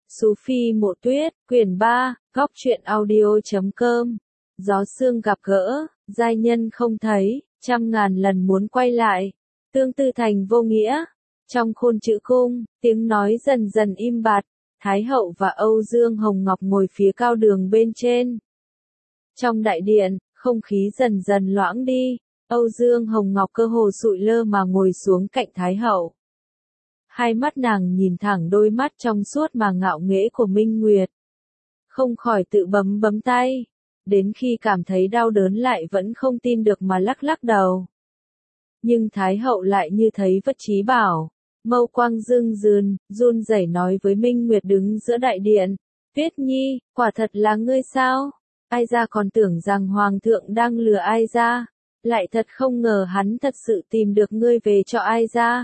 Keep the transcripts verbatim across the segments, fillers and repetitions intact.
Sú Phi Mộ Tuyết, quyển ba, góc truyện audio.com. Gió sương gặp gỡ, giai nhân không thấy, trăm ngàn lần muốn quay lại. Tương tư thành vô nghĩa. Trong khôn chữ cung, tiếng nói dần dần im bặt. Thái hậu và Âu Dương Hồng Ngọc ngồi phía cao đường bên trên. Trong đại điện, không khí dần dần loãng đi. Âu Dương Hồng Ngọc cơ hồ sụi lơ mà ngồi xuống cạnh Thái hậu. Hai mắt nàng nhìn thẳng đôi mắt trong suốt mà ngạo nghễ của Minh Nguyệt. Không khỏi tự bấm bấm tay. Đến khi cảm thấy đau đớn lại vẫn không tin được mà lắc lắc đầu. Nhưng Thái hậu lại như thấy vất trí bảo. Mâu quang rưng rưng, run rẩy nói với Minh Nguyệt đứng giữa đại điện. Tuyết Nhi, quả thật là ngươi sao? Ai ra còn tưởng rằng Hoàng thượng đang lừa ai ra. Lại thật không ngờ hắn thật sự tìm được ngươi về cho ai ra.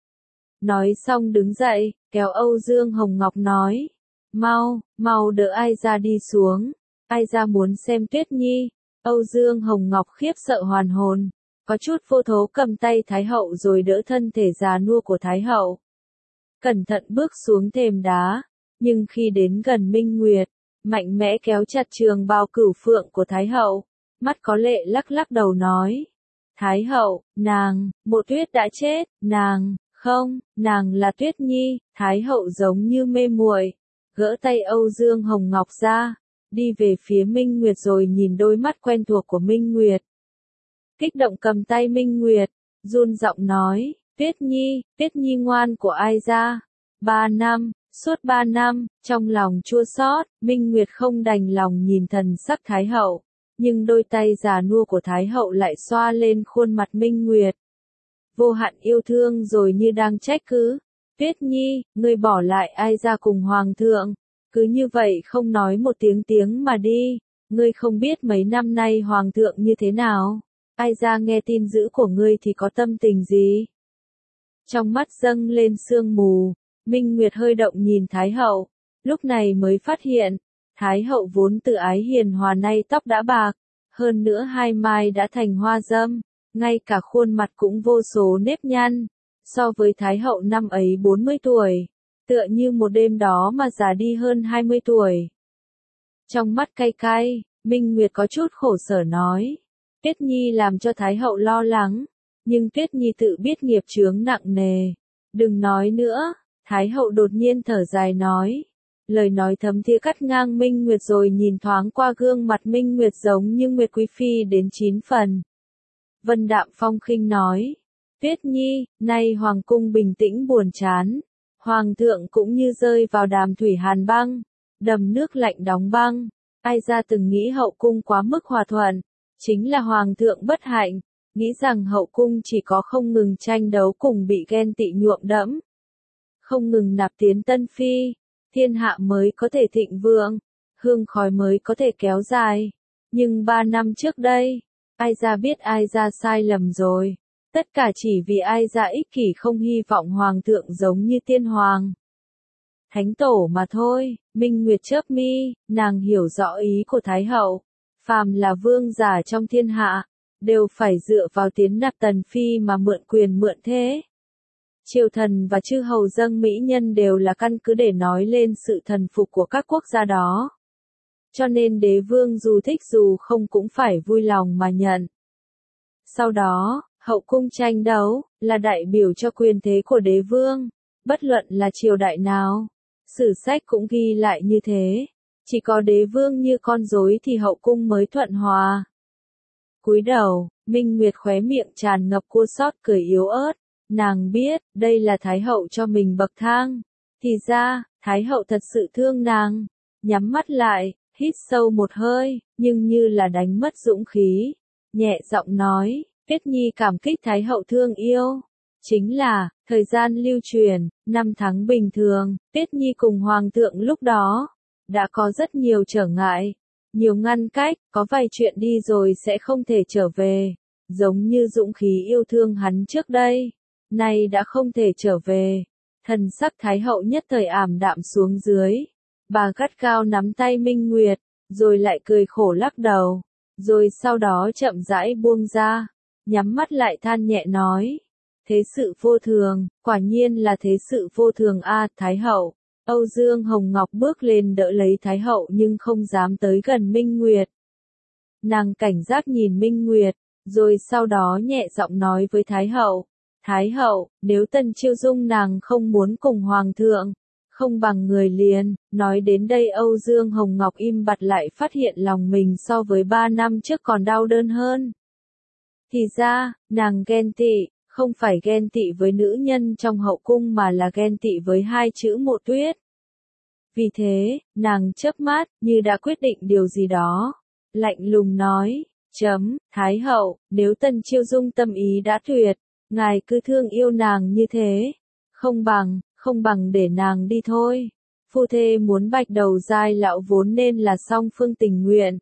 Nói xong đứng dậy, kéo Âu Dương Hồng Ngọc nói. Mau, mau đỡ ai ra đi xuống. Ai ra muốn xem Tuyết Nhi. Âu Dương Hồng Ngọc khiếp sợ hoàn hồn. Có chút vô thố cầm tay Thái hậu rồi đỡ thân thể già nua của Thái hậu. Cẩn thận bước xuống thềm đá. Nhưng khi đến gần Minh Nguyệt, mạnh mẽ kéo chặt trường bào cửu phượng của Thái hậu. Mắt có lệ lắc lắc đầu nói. Thái hậu, nàng, Mộ Tuyết đã chết, nàng, không, nàng là Tuyết Nhi. Thái hậu giống như mê muội, gỡ tay Âu Dương Hồng Ngọc ra, đi về phía Minh Nguyệt rồi nhìn đôi mắt quen thuộc của Minh Nguyệt. Kích động cầm tay Minh Nguyệt, run giọng nói, Tuyết Nhi, Tuyết Nhi ngoan của ai ra? Ba năm, suốt ba năm, trong lòng chua xót, Minh Nguyệt không đành lòng nhìn thần sắc Thái hậu, nhưng đôi tay già nua của Thái hậu lại xoa lên khuôn mặt Minh Nguyệt. Vô hạn yêu thương rồi như đang trách cứ. Tuyết Nhi, ngươi bỏ lại ai ra cùng Hoàng thượng, cứ như vậy không nói một tiếng tiếng mà đi, ngươi không biết mấy năm nay Hoàng thượng như thế nào. Ai ra nghe tin dữ của ngươi thì có tâm tình gì? Trong mắt dâng lên sương mù, Minh Nguyệt hơi động nhìn Thái hậu, lúc này mới phát hiện, Thái hậu vốn tự ái hiền hòa nay tóc đã bạc, hơn nữa hai mai đã thành hoa dâm, ngay cả khuôn mặt cũng vô số nếp nhăn, so với Thái hậu năm ấy bốn mươi tuổi, tựa như một đêm đó mà già đi hơn hai mươi tuổi. Trong mắt cay cay, Minh Nguyệt có chút khổ sở nói. Tuyết Nhi làm cho Thái hậu lo lắng, nhưng Tuyết Nhi tự biết nghiệp chướng nặng nề. Đừng nói nữa, Thái hậu đột nhiên thở dài nói. Lời nói thấm thía cắt ngang Minh Nguyệt rồi nhìn thoáng qua gương mặt Minh Nguyệt giống như Nguyệt Quý Phi đến chín phần. Vân đạm phong khinh nói. Tuyết Nhi, nay Hoàng cung bình tĩnh buồn chán. Hoàng thượng cũng như rơi vào đàm thủy hàn băng, đầm nước lạnh đóng băng. Ai ra từng nghĩ hậu cung quá mức hòa thuận. Chính là Hoàng thượng bất hạnh, nghĩ rằng hậu cung chỉ có không ngừng tranh đấu cùng bị ghen tị nhuộm đẫm. Không ngừng nạp tiến tân phi, thiên hạ mới có thể thịnh vượng, hương khói mới có thể kéo dài. Nhưng ba năm trước đây, ai ra biết ai ra sai lầm rồi. Tất cả chỉ vì ai ra ích kỷ không hy vọng Hoàng thượng giống như tiên hoàng. Thánh tổ mà thôi. Minh Nguyệt chớp mi, nàng hiểu rõ ý của Thái hậu. Phàm là vương giả trong thiên hạ, đều phải dựa vào tiến nạp tần phi mà mượn quyền mượn thế. Triều thần và chư hầu dâng mỹ nhân đều là căn cứ để nói lên sự thần phục của các quốc gia đó. Cho nên đế vương dù thích dù không cũng phải vui lòng mà nhận. Sau đó, hậu cung tranh đấu, là đại biểu cho quyền thế của đế vương, bất luận là triều đại nào. Sử sách cũng ghi lại như thế. Chỉ có đế vương như con rối thì hậu cung mới thuận hòa. Cúi đầu, Minh Nguyệt khóe miệng tràn ngập chua xót cười yếu ớt. Nàng biết, đây là Thái hậu cho mình bậc thang. Thì ra, Thái hậu thật sự thương nàng. Nhắm mắt lại, hít sâu một hơi, nhưng như là đánh mất dũng khí. Nhẹ giọng nói, Tuyết Nhi cảm kích Thái hậu thương yêu. Chính là, thời gian lưu truyền, năm tháng bình thường, Tuyết Nhi cùng Hoàng thượng lúc đó. Đã có rất nhiều trở ngại, nhiều ngăn cách, có vài chuyện đi rồi sẽ không thể trở về, giống như dũng khí yêu thương hắn trước đây, nay đã không thể trở về. Thần sắc Thái hậu nhất thời ảm đạm xuống dưới, bà gắt gao nắm tay Minh Nguyệt, rồi lại cười khổ lắc đầu, rồi sau đó chậm rãi buông ra, nhắm mắt lại than nhẹ nói, thế sự vô thường, quả nhiên là thế sự vô thường a. Thái hậu, Âu Dương Hồng Ngọc bước lên đỡ lấy Thái hậu nhưng không dám tới gần Minh Nguyệt. Nàng cảnh giác nhìn Minh Nguyệt, rồi sau đó nhẹ giọng nói với Thái hậu. Thái hậu, nếu Tần Chiêu Dung nàng không muốn cùng Hoàng thượng, không bằng người liền. Nói đến đây Âu Dương Hồng Ngọc im bặt lại phát hiện lòng mình so với ba năm trước còn đau đớn hơn. Thì ra, nàng ghen tị, không phải ghen tị với nữ nhân trong hậu cung mà là ghen tị với hai chữ Mộ Tuyết. Vì thế, nàng chớp mắt, như đã quyết định điều gì đó. Lạnh lùng nói, chấm, Thái hậu, nếu Tần Chiêu Dung tâm ý đã tuyệt, ngài cứ thương yêu nàng như thế. Không bằng, không bằng để nàng đi thôi. Phu thê muốn bạch đầu giai lão vốn nên là song phương tình nguyện.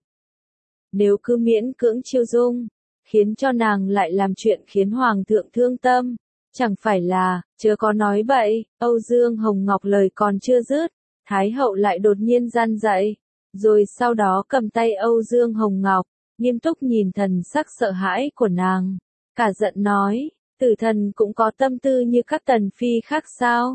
Nếu cứ miễn cưỡng Chiêu Dung, khiến cho nàng lại làm chuyện khiến Hoàng thượng thương tâm, chẳng phải là, chớ có nói bậy. Âu Dương Hồng Ngọc lời còn chưa dứt, Thái hậu lại đột nhiên gian dậy, rồi sau đó cầm tay Âu Dương Hồng Ngọc, nghiêm túc nhìn thần sắc sợ hãi của nàng, cả giận nói, tử thần cũng có tâm tư như các tần phi khác sao?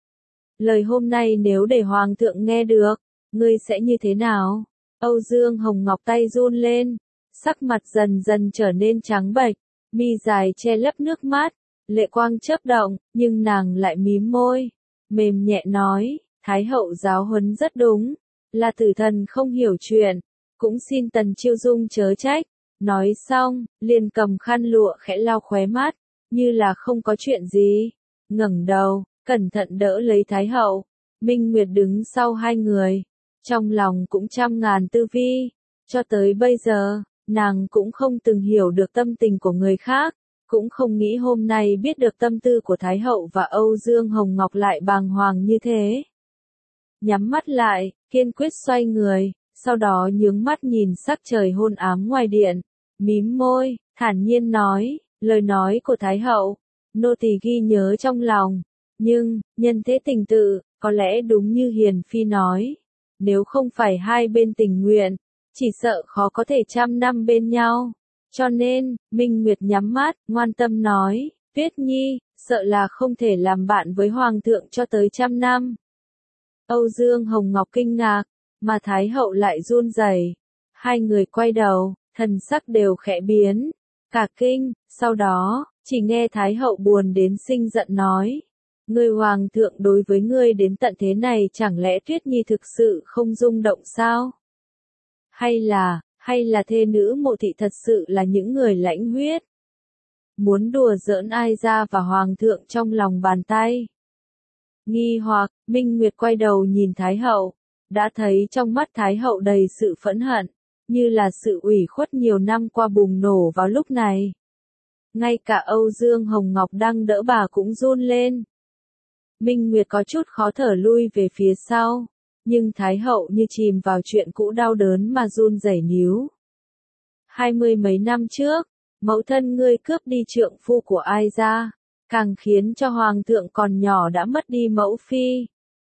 Lời hôm nay nếu để Hoàng thượng nghe được, ngươi sẽ như thế nào? Âu Dương Hồng Ngọc tay run lên, sắc mặt dần dần trở nên trắng bệch, mi dài che lấp nước mắt, lệ quang chớp động, nhưng nàng lại mím môi, mềm nhẹ nói, Thái hậu giáo huấn rất đúng, là tử thần không hiểu chuyện, cũng xin Tần Chiêu Dung chớ trách. Nói xong, liền cầm khăn lụa khẽ lau khóe mắt, như là không có chuyện gì, ngẩng đầu, cẩn thận đỡ lấy Thái hậu. Minh Nguyệt đứng sau hai người, trong lòng cũng trăm ngàn tư vi, cho tới bây giờ, nàng cũng không từng hiểu được tâm tình của người khác, cũng không nghĩ hôm nay biết được tâm tư của Thái hậu và Âu Dương Hồng Ngọc lại bàng hoàng như thế. Nhắm mắt lại, kiên quyết xoay người, sau đó nhướng mắt nhìn sắc trời hôn ám ngoài điện, mím môi, thản nhiên nói, lời nói của Thái hậu, nô tỳ ghi nhớ trong lòng, nhưng, nhân thế tình tự, có lẽ đúng như Hiền Phi nói, nếu không phải hai bên tình nguyện, chỉ sợ khó có thể trăm năm bên nhau. Cho nên, Minh Nguyệt nhắm mắt, ngoan tâm nói, Tuyết Nhi, sợ là không thể làm bạn với Hoàng thượng cho tới trăm năm. Âu Dương Hồng Ngọc kinh ngạc, mà Thái hậu lại run rẩy. Hai người quay đầu, thần sắc đều khẽ biến, cả kinh, sau đó, chỉ nghe Thái hậu buồn đến sinh giận nói. Ngươi Hoàng thượng đối với ngươi đến tận thế này chẳng lẽ Tuyết Nhi thực sự không rung động sao? Hay là, hay là thê nữ Mộ thị thật sự là những người lãnh huyết? Muốn đùa giỡn ai ra và Hoàng thượng trong lòng bàn tay? Nghi hoặc, Minh Nguyệt quay đầu nhìn Thái hậu, đã thấy trong mắt Thái hậu đầy sự phẫn hận, như là sự ủy khuất nhiều năm qua bùng nổ vào lúc này. Ngay cả Âu Dương Hồng Ngọc đang đỡ bà cũng run lên. Minh Nguyệt có chút khó thở lui về phía sau, nhưng Thái hậu như chìm vào chuyện cũ đau đớn mà run rẩy níu. Hai mươi mấy năm trước, mẫu thân ngươi cướp đi trượng phu của ai ra, càng khiến cho Hoàng thượng còn nhỏ đã mất đi mẫu phi.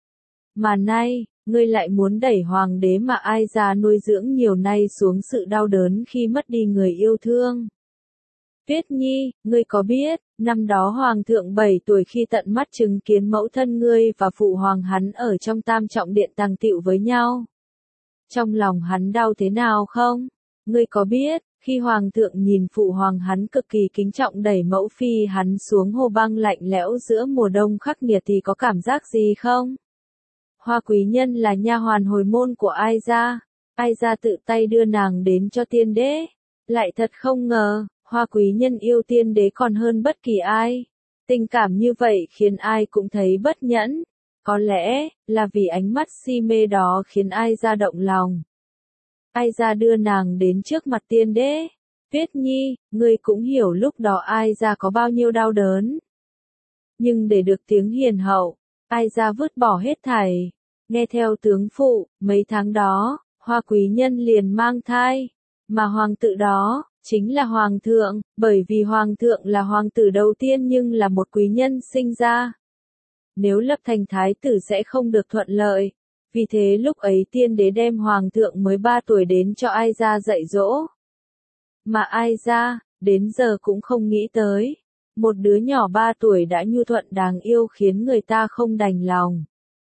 Mà nay, ngươi lại muốn đẩy Hoàng đế mà ai ra nuôi dưỡng nhiều nay xuống sự đau đớn khi mất đi người yêu thương. Tuyết Nhi, ngươi có biết, năm đó Hoàng thượng bảy tuổi khi tận mắt chứng kiến mẫu thân ngươi và phụ hoàng hắn ở trong Tam Trọng Điện tàng tựu với nhau. Trong lòng hắn đau thế nào không? Ngươi có biết, khi Hoàng thượng nhìn phụ hoàng hắn cực kỳ kính trọng đẩy mẫu phi hắn xuống hồ băng lạnh lẽo giữa mùa đông khắc nghiệt thì có cảm giác gì không? Hoa Quý Nhân là nha hoàn hồi môn của Ai Gia, Ai Gia tự tay đưa nàng đến cho tiên đế. Lại thật không ngờ, Hoa Quý Nhân yêu tiên đế còn hơn bất kỳ ai. Tình cảm như vậy khiến ai cũng thấy bất nhẫn. Có lẽ, là vì ánh mắt si mê đó khiến Ai Gia động lòng. Ai Gia đưa nàng đến trước mặt tiên đế. Tuyết Nhi, ngươi cũng hiểu lúc đó Ai Gia có bao nhiêu đau đớn. Nhưng để được tiếng hiền hậu, Ai Gia vứt bỏ hết thảy. Nghe theo tướng phụ, mấy tháng đó, Hoa Quý Nhân liền mang thai. Mà hoàng tử đó, chính là Hoàng thượng, bởi vì Hoàng thượng là hoàng tử đầu tiên nhưng là một quý nhân sinh ra. Nếu lập thành thái tử sẽ không được thuận lợi. Vì thế lúc ấy tiên đế đem Hoàng thượng mới ba tuổi đến cho Ai Gia dạy dỗ. Mà Ai Gia, đến giờ cũng không nghĩ tới. Một đứa nhỏ ba tuổi đã nhu thuận đáng yêu khiến người ta không đành lòng.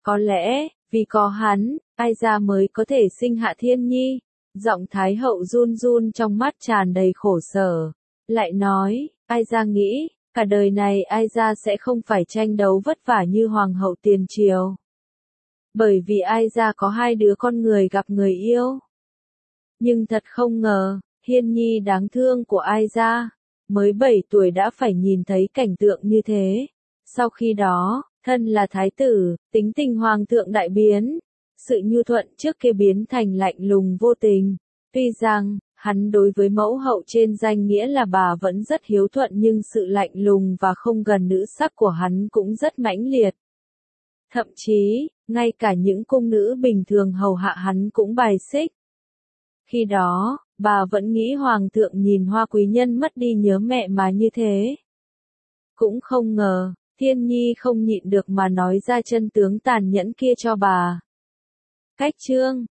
Có lẽ, vì có hắn, Ai Gia mới có thể sinh hạ Thiên Nhi. Giọng Thái hậu run run trong mắt tràn đầy khổ sở. Lại nói, Ai Gia nghĩ, cả đời này Ai Gia sẽ không phải tranh đấu vất vả như hoàng hậu tiền triều. Bởi vì Ai Gia có hai đứa con người gặp người yêu. Nhưng thật không ngờ, Hiên Nhi đáng thương của Ai Gia, mới bảy tuổi đã phải nhìn thấy cảnh tượng như thế. Sau khi đó, thân là thái tử, tính tình hoàng thượng đại biến. Sự nhu thuận trước kia biến thành lạnh lùng vô tình. Tuy rằng, hắn đối với mẫu hậu trên danh nghĩa là bà vẫn rất hiếu thuận nhưng sự lạnh lùng và không gần nữ sắc của hắn cũng rất mãnh liệt. Thậm chí, ngay cả những cung nữ bình thường hầu hạ hắn cũng bài xích. Khi đó, bà vẫn nghĩ hoàng thượng nhìn Hoa quý nhân mất đi nhớ mẹ mà như thế. Cũng không ngờ, Thiên Nhi không nhịn được mà nói ra chân tướng tàn nhẫn kia cho bà. Cách chương